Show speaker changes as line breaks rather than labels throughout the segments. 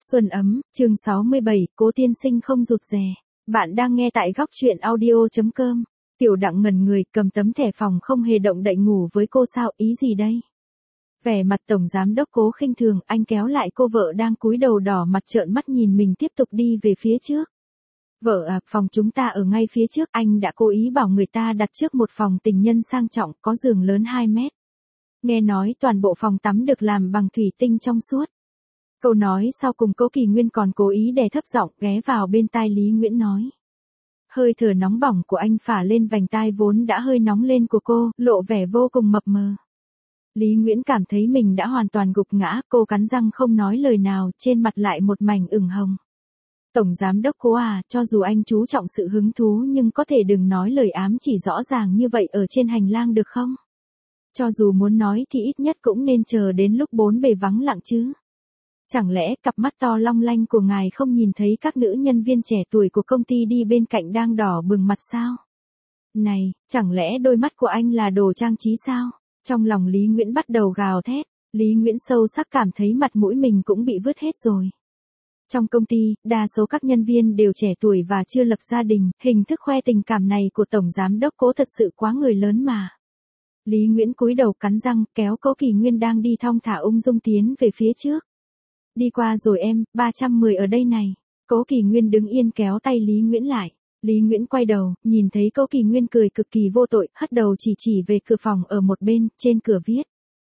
Xuân ấm, chương 67, Cố tiên sinh không rụt rè. Bạn đang nghe tại góc truyện audio.com. Tiểu Đặng ngẩn người, cầm tấm thẻ phòng không hề động đậy ngủ với cô sao, ý gì đây? Vẻ mặt tổng giám đốc Cố khinh thường, anh kéo lại cô vợ đang cúi đầu đỏ mặt trợn mắt nhìn mình tiếp tục đi về phía trước. Vợ à, phòng chúng ta ở ngay phía trước, anh đã cố ý bảo người ta đặt trước một phòng tình nhân sang trọng, có giường lớn 2 mét. Nghe nói toàn bộ phòng tắm được làm bằng thủy tinh trong suốt. Câu nói sau cùng Cố Kỳ Nguyên còn cố ý đè thấp giọng ghé vào bên tai Lý Nguyễn nói. Hơi thở nóng bỏng của anh phả lên vành tai vốn đã hơi nóng lên của cô, lộ vẻ vô cùng mập mờ. Lý Nguyễn cảm thấy mình đã hoàn toàn gục ngã, cô cắn răng không nói lời nào, trên mặt lại một mảnh ửng hồng. Tổng giám đốc Cố à, cho dù anh chú trọng sự hứng thú nhưng có thể đừng nói lời ám chỉ rõ ràng như vậy ở trên hành lang được không? Cho dù muốn nói thì ít nhất cũng nên chờ đến lúc bốn bề vắng lặng chứ. Chẳng lẽ cặp mắt to long lanh của ngài không nhìn thấy các nữ nhân viên trẻ tuổi của công ty đi bên cạnh đang đỏ bừng mặt sao? Này, chẳng lẽ đôi mắt của anh là đồ trang trí sao? Trong lòng Lý Nguyễn bắt đầu gào thét, Lý Nguyễn sâu sắc cảm thấy mặt mũi mình cũng bị vứt hết rồi. Trong công ty, đa số các nhân viên đều trẻ tuổi và chưa lập gia đình, hình thức khoe tình cảm này của Tổng Giám đốc Cố thật sự quá người lớn mà. Lý Nguyễn cúi đầu cắn răng, kéo Cố Kỳ Nguyên đang đi thong thả ung dung tiến về phía trước. Đi qua rồi em, 310 ở đây này. Cố Kỳ Nguyên đứng yên kéo tay Lý Nguyễn lại. Lý Nguyễn quay đầu, nhìn thấy Cố Kỳ Nguyên cười cực kỳ vô tội, hất đầu chỉ về cửa phòng ở một bên, trên cửa viết.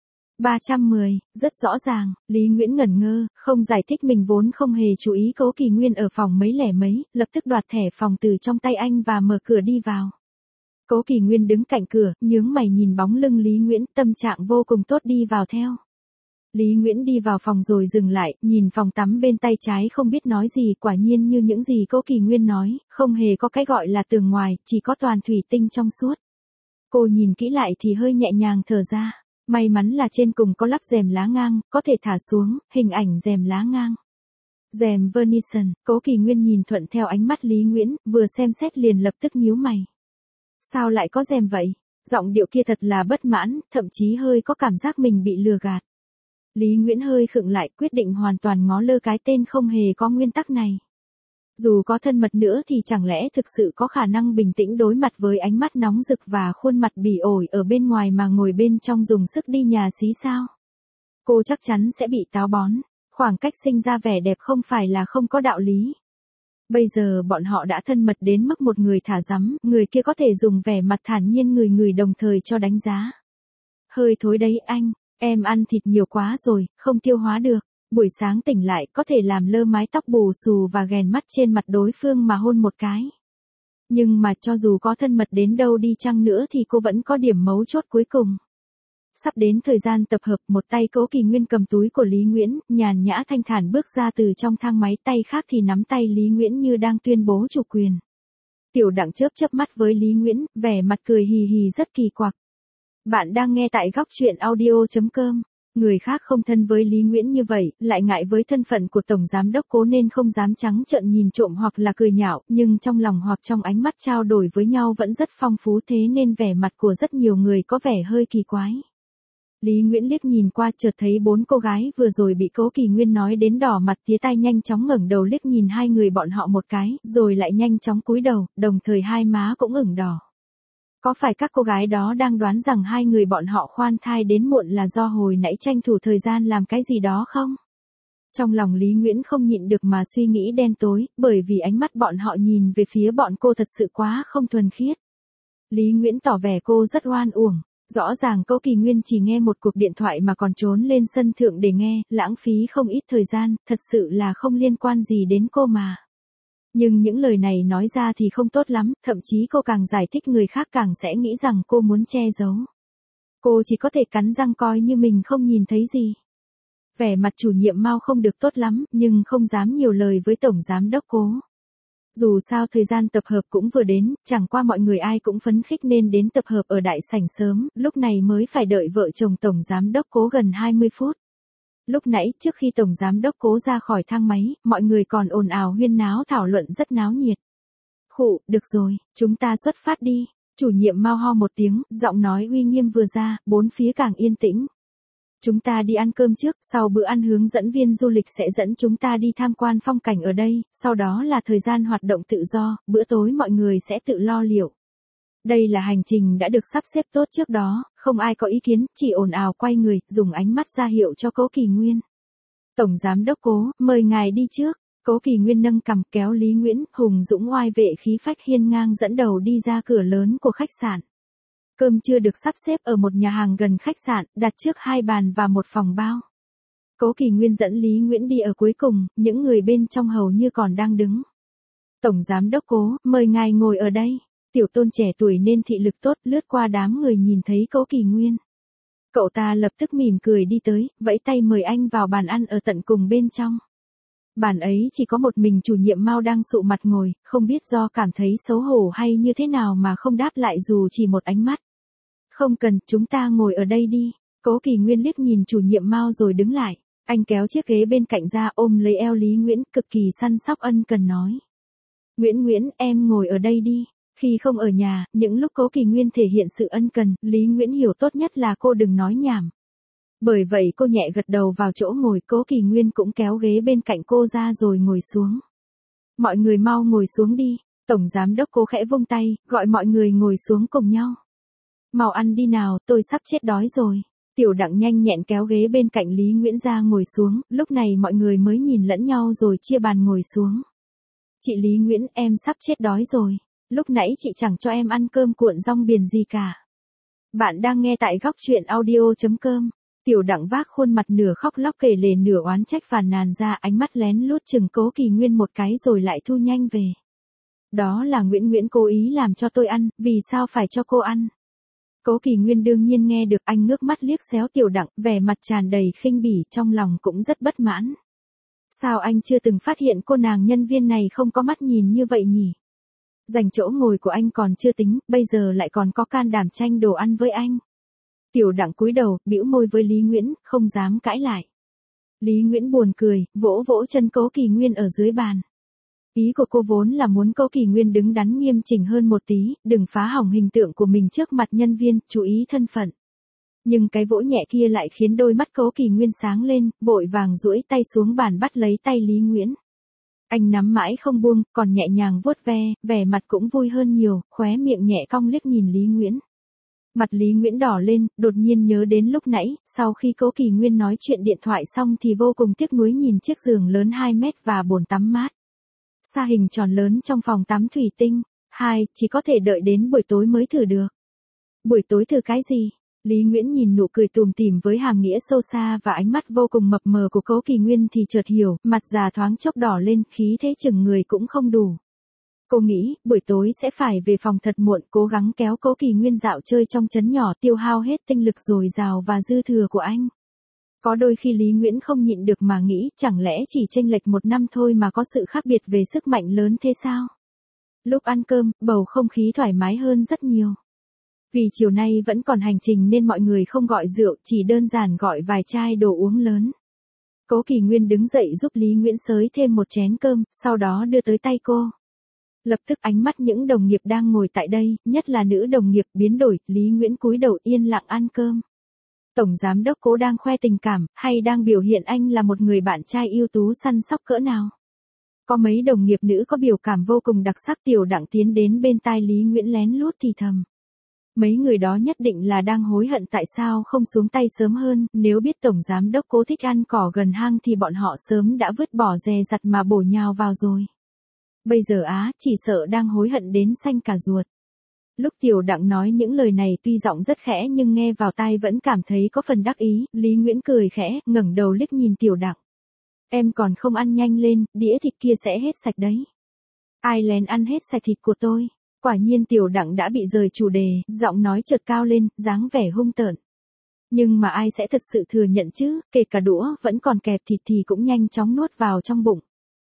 310, rất rõ ràng, Lý Nguyễn ngẩn ngơ, không giải thích mình vốn không hề chú ý Cố Kỳ Nguyên ở phòng mấy lẻ mấy, lập tức đoạt thẻ phòng từ trong tay anh và mở cửa đi vào. Cố Kỳ Nguyên đứng cạnh cửa, nhướng mày nhìn bóng lưng Lý Nguyễn, tâm trạng vô cùng tốt đi vào theo. Lý Nguyễn đi vào phòng rồi dừng lại, nhìn phòng tắm bên tay trái không biết nói gì, quả nhiên như những gì Cố Kỳ Nguyên nói, không hề có cái gọi là tường ngoài, chỉ có toàn thủy tinh trong suốt. Cô nhìn kỹ lại thì hơi nhẹ nhàng thở ra, may mắn là trên cùng có lắp rèm lá ngang, có thể thả xuống, hình ảnh rèm lá ngang. Rèm Venetian, Cố Kỳ Nguyên nhìn thuận theo ánh mắt Lý Nguyễn, vừa xem xét liền lập tức nhíu mày. Sao lại có rèm vậy? Giọng điệu kia thật là bất mãn, thậm chí hơi có cảm giác mình bị lừa gạt. Lý Nguyễn hơi khựng lại, quyết định hoàn toàn ngó lơ cái tên không hề có nguyên tắc này. Dù có thân mật nữa thì chẳng lẽ thực sự có khả năng bình tĩnh đối mặt với ánh mắt nóng rực và khuôn mặt bỉ ổi ở bên ngoài mà ngồi bên trong dùng sức đi nhà xí sao? Cô chắc chắn sẽ bị táo bón, khoảng cách sinh ra vẻ đẹp không phải là không có đạo lý. Bây giờ bọn họ đã thân mật đến mức một người thả rắm, người kia có thể dùng vẻ mặt thản nhiên người đồng thời cho đánh giá. Hơi thối đấy anh. Em ăn thịt nhiều quá rồi, không tiêu hóa được. Buổi sáng tỉnh lại có thể làm lơ mái tóc bù xù và ghèn mắt trên mặt đối phương mà hôn một cái. Nhưng mà cho dù có thân mật đến đâu đi chăng nữa thì cô vẫn có điểm mấu chốt cuối cùng. Sắp đến thời gian tập hợp, một tay Cố Kỳ Nguyên cầm túi của Lý Nguyễn, nhàn nhã thanh thản bước ra từ trong thang máy, tay khác thì nắm tay Lý Nguyễn như đang tuyên bố chủ quyền. Tiểu Đặng chớp mắt với Lý Nguyễn, vẻ mặt cười hì hì rất kỳ quặc. Bạn đang nghe tại góc truyện audio.com. Người khác không thân với Lý Nguyễn như vậy, lại ngại với thân phận của Tổng Giám đốc Cố nên không dám trắng trợn nhìn trộm hoặc là cười nhạo, nhưng trong lòng hoặc trong ánh mắt trao đổi với nhau vẫn rất phong phú, thế nên vẻ mặt của rất nhiều người có vẻ hơi kỳ quái. Lý Nguyễn liếc nhìn qua, chợt thấy 4 cô gái vừa rồi bị Cố Kỳ Nguyên nói đến đỏ mặt tía tai nhanh chóng ngẩng đầu liếc nhìn hai người bọn họ một cái, rồi lại nhanh chóng cúi đầu, đồng thời hai má cũng ửng đỏ. Có phải các cô gái đó đang đoán rằng hai người bọn họ khoan thai đến muộn là do hồi nãy tranh thủ thời gian làm cái gì đó không? Trong lòng Lý Nguyễn không nhịn được mà suy nghĩ đen tối, bởi vì ánh mắt bọn họ nhìn về phía bọn cô thật sự quá không thuần khiết. Lý Nguyễn tỏ vẻ cô rất oan uổng. Rõ ràng Cố Kỳ Nguyên chỉ nghe một cuộc điện thoại mà còn trốn lên sân thượng để nghe, lãng phí không ít thời gian, thật sự là không liên quan gì đến cô mà. Nhưng những lời này nói ra thì không tốt lắm, thậm chí cô càng giải thích người khác càng sẽ nghĩ rằng cô muốn che giấu. Cô chỉ có thể cắn răng coi như mình không nhìn thấy gì. Vẻ mặt chủ nhiệm Mao không được tốt lắm, nhưng không dám nhiều lời với Tổng Giám đốc Cố. Dù sao thời gian tập hợp cũng vừa đến, chẳng qua mọi người ai cũng phấn khích nên đến tập hợp ở đại sảnh sớm, lúc này mới phải đợi vợ chồng Tổng Giám đốc Cố gần 20 phút. Lúc nãy, trước khi Tổng Giám đốc Cố ra khỏi thang máy, mọi người còn ồn ào huyên náo thảo luận rất náo nhiệt. Khụ, được rồi, chúng ta xuất phát đi. Chủ nhiệm Mao ho một tiếng, giọng nói uy nghiêm vừa ra, bốn phía càng yên tĩnh. Chúng ta đi ăn cơm trước, sau bữa ăn hướng dẫn viên du lịch sẽ dẫn chúng ta đi tham quan phong cảnh ở đây, sau đó là thời gian hoạt động tự do, bữa tối mọi người sẽ tự lo liệu. Đây là hành trình đã được sắp xếp tốt trước đó, không ai có ý kiến, chỉ ồn ào quay người, dùng ánh mắt ra hiệu cho Cố Kỳ Nguyên. Tổng Giám đốc Cố, mời ngài đi trước. Cố Kỳ Nguyên nâng cằm kéo Lý Nguyễn, hùng dũng oai vệ khí phách hiên ngang dẫn đầu đi ra cửa lớn của khách sạn. Cơm trưa được sắp xếp ở một nhà hàng gần khách sạn, đặt trước 2 bàn và một phòng bao. Cố Kỳ Nguyên dẫn Lý Nguyễn đi ở cuối cùng, những người bên trong hầu như còn đang đứng. Tổng Giám đốc Cố, mời ngài ngồi ở đây. Tiểu Tôn trẻ tuổi nên thị lực tốt, lướt qua đám người nhìn thấy Cố Kỳ Nguyên. Cậu ta lập tức mỉm cười đi tới, vẫy tay mời anh vào bàn ăn ở tận cùng bên trong. Bàn ấy chỉ có một mình chủ nhiệm Mao đang sụ mặt ngồi, không biết do cảm thấy xấu hổ hay như thế nào mà không đáp lại dù chỉ một ánh mắt. Không cần, chúng ta ngồi ở đây đi. Cố Kỳ Nguyên liếc nhìn chủ nhiệm Mao rồi đứng lại. Anh kéo chiếc ghế bên cạnh ra ôm lấy eo Lý Nguyễn, cực kỳ săn sóc ân cần nói. Nguyễn, em ngồi ở đây đi. Khi không ở nhà, những lúc Cố Kỳ Nguyên thể hiện sự ân cần, Lý Nguyễn hiểu tốt nhất là cô đừng nói nhảm. Bởi vậy cô nhẹ gật đầu vào chỗ ngồi, Cố Kỳ Nguyên cũng kéo ghế bên cạnh cô ra rồi ngồi xuống. Mọi người mau ngồi xuống đi. Tổng Giám đốc Cố khẽ vung tay, gọi mọi người ngồi xuống cùng nhau. Mau ăn đi nào, tôi sắp chết đói rồi. Tiểu Đặng nhanh nhẹn kéo ghế bên cạnh Lý Nguyễn ra ngồi xuống, lúc này mọi người mới nhìn lẫn nhau rồi chia bàn ngồi xuống. Chị Lý Nguyễn, em sắp chết đói rồi. Lúc nãy chị chẳng cho em ăn cơm cuộn rong biển gì cả. Bạn đang nghe tại góc truyện audio.com. Tiểu Đặng vác khuôn mặt nửa khóc lóc kể lể nửa oán trách phàn nàn ra, ánh mắt lén lút chừng Cố Kỳ Nguyên một cái rồi lại thu nhanh về. Đó là Nguyễn cố ý làm cho tôi ăn, vì sao phải cho cô ăn? Cố Kỳ Nguyên đương nhiên nghe được, anh ngước mắt liếc xéo Tiểu Đặng, vẻ mặt tràn đầy khinh bỉ, trong lòng cũng rất bất mãn. Sao anh chưa từng phát hiện cô nàng nhân viên này không có mắt nhìn như vậy nhỉ? Dành chỗ ngồi của anh còn chưa tính, bây giờ lại còn có can đảm tranh đồ ăn với anh. Tiểu Đặng cúi đầu, bĩu môi với Lý Nguyễn, không dám cãi lại. Lý Nguyễn buồn cười, vỗ vỗ chân Cố Kỳ Nguyên ở dưới bàn. Ý của cô vốn là muốn Cố Kỳ Nguyên đứng đắn nghiêm chỉnh hơn một tí, đừng phá hỏng hình tượng của mình trước mặt nhân viên, chú ý thân phận. Nhưng cái vỗ nhẹ kia lại khiến đôi mắt Cố Kỳ Nguyên sáng lên, vội vàng duỗi tay xuống bàn bắt lấy tay Lý Nguyễn. Anh nắm mãi không buông, còn nhẹ nhàng vuốt ve, vẻ mặt cũng vui hơn nhiều, khóe miệng nhẹ cong liếc nhìn Lý Nguyễn. Mặt Lý Nguyễn đỏ lên, đột nhiên nhớ đến lúc nãy, sau khi Cố Kỳ Nguyên nói chuyện điện thoại xong thì vô cùng tiếc nuối nhìn chiếc giường lớn 2 mét và bồn tắm mát. Sa hình tròn lớn trong phòng tắm thủy tinh. Chỉ có thể đợi đến buổi tối mới thử được. Buổi tối thử cái gì? Lý Nguyễn nhìn nụ cười tủm tỉm với hàm nghĩa sâu xa và ánh mắt vô cùng mập mờ của Cố Kỳ Nguyên thì chợt hiểu, mặt già thoáng chốc đỏ lên, khí thế chừng người cũng không đủ. Cô nghĩ, buổi tối sẽ phải về phòng thật muộn, cố gắng kéo Cố Kỳ Nguyên dạo chơi trong trấn nhỏ, tiêu hao hết tinh lực dồi dào và dư thừa của anh. Có đôi khi Lý Nguyễn không nhịn được mà nghĩ, chẳng lẽ chỉ chênh lệch 1 năm thôi mà có sự khác biệt về sức mạnh lớn thế sao? Lúc ăn cơm, bầu không khí thoải mái hơn rất nhiều. Vì chiều nay vẫn còn hành trình nên mọi người không gọi rượu, chỉ đơn giản gọi vài chai đồ uống lớn. Cố Kỳ Nguyên đứng dậy giúp Lý Nguyễn xới thêm một chén cơm, sau đó đưa tới tay cô. Lập tức ánh mắt những đồng nghiệp đang ngồi tại đây, nhất là nữ đồng nghiệp, biến đổi, Lý Nguyễn cúi đầu yên lặng ăn cơm. Tổng Giám đốc Cố đang khoe tình cảm, hay đang biểu hiện anh là một người bạn trai ưu tú săn sóc cỡ nào? Có mấy đồng nghiệp nữ có biểu cảm vô cùng đặc sắc. Tiểu Đặng tiến đến bên tai Lý Nguyễn lén lút thì thầm. Mấy người đó nhất định là đang hối hận tại sao không xuống tay sớm hơn, nếu biết Tổng Giám đốc Cố thích ăn cỏ gần hang thì bọn họ sớm đã vứt bỏ dè dặt mà bổ nhào vào rồi. Bây giờ chỉ sợ đang hối hận đến xanh cả ruột. Lúc Tiểu Đặng nói những lời này tuy giọng rất khẽ nhưng nghe vào tai vẫn cảm thấy có phần đắc ý, Lý Nguyễn cười khẽ, ngẩng đầu liếc nhìn Tiểu Đặng. Em còn không ăn nhanh lên, đĩa thịt kia sẽ hết sạch đấy. Ai lén ăn hết sạch thịt của tôi? Quả nhiên Tiểu Đặng đã bị rời chủ đề, giọng nói chợt cao lên, dáng vẻ hung tợn. Nhưng mà ai sẽ thật sự thừa nhận chứ, kể cả đũa vẫn còn kẹp thịt thì cũng nhanh chóng nuốt vào trong bụng.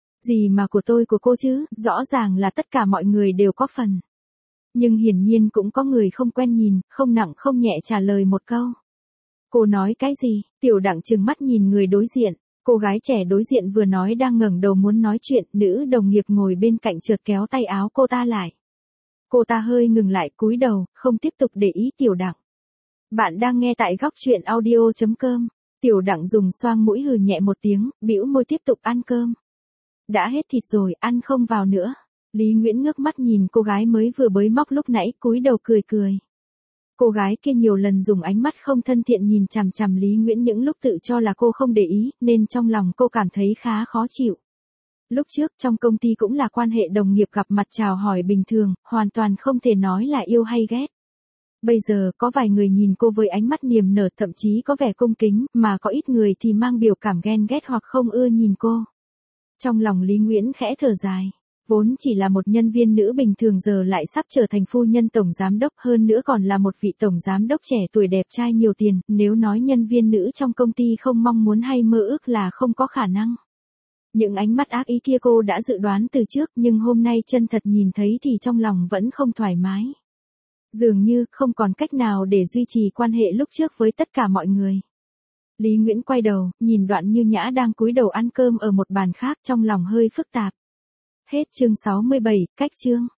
Gì mà của tôi của cô chứ, rõ ràng là tất cả mọi người đều có phần. Nhưng hiển nhiên cũng có người không quen nhìn, không nặng không nhẹ trả lời một câu. Cô nói cái gì? Tiểu Đặng trừng mắt nhìn người đối diện. Cô gái trẻ đối diện vừa nói đang ngẩng đầu muốn nói chuyện, nữ đồng nghiệp ngồi bên cạnh chợt kéo tay áo cô ta lại. Cô ta hơi ngừng lại, cúi đầu, không tiếp tục để ý Tiểu Đặng. Bạn đang nghe tại góc truyện audio.com. Tiểu Đặng dùng xoang mũi hừ nhẹ một tiếng, bĩu môi tiếp tục ăn cơm. Đã hết thịt rồi, ăn không vào nữa. Lý Nguyễn ngước mắt nhìn cô gái mới vừa bới móc lúc nãy, cúi đầu cười cười. Cô gái kia nhiều lần dùng ánh mắt không thân thiện nhìn chằm chằm Lý Nguyễn những lúc tự cho là cô không để ý, nên trong lòng cô cảm thấy khá khó chịu. Lúc trước trong công ty cũng là quan hệ đồng nghiệp gặp mặt chào hỏi bình thường, hoàn toàn không thể nói là yêu hay ghét. Bây giờ có vài người nhìn cô với ánh mắt niềm nở, thậm chí có vẻ cung kính, mà có ít người thì mang biểu cảm ghen ghét hoặc không ưa nhìn cô. Trong lòng Lý Nguyễn khẽ thở dài. Vốn chỉ là một nhân viên nữ bình thường giờ lại sắp trở thành phu nhân tổng giám đốc, hơn nữa còn là một vị tổng giám đốc trẻ tuổi đẹp trai nhiều tiền, nếu nói nhân viên nữ trong công ty không mong muốn hay mơ ước là không có khả năng. Những ánh mắt ác ý kia cô đã dự đoán từ trước, nhưng hôm nay chân thật nhìn thấy thì trong lòng vẫn không thoải mái. Dường như không còn cách nào để duy trì quan hệ lúc trước với tất cả mọi người. Lý Nguyễn quay đầu, nhìn Đoạn Như Nhã đang cúi đầu ăn cơm ở một bàn khác, trong lòng hơi phức tạp. Hết chương 67, cách chương.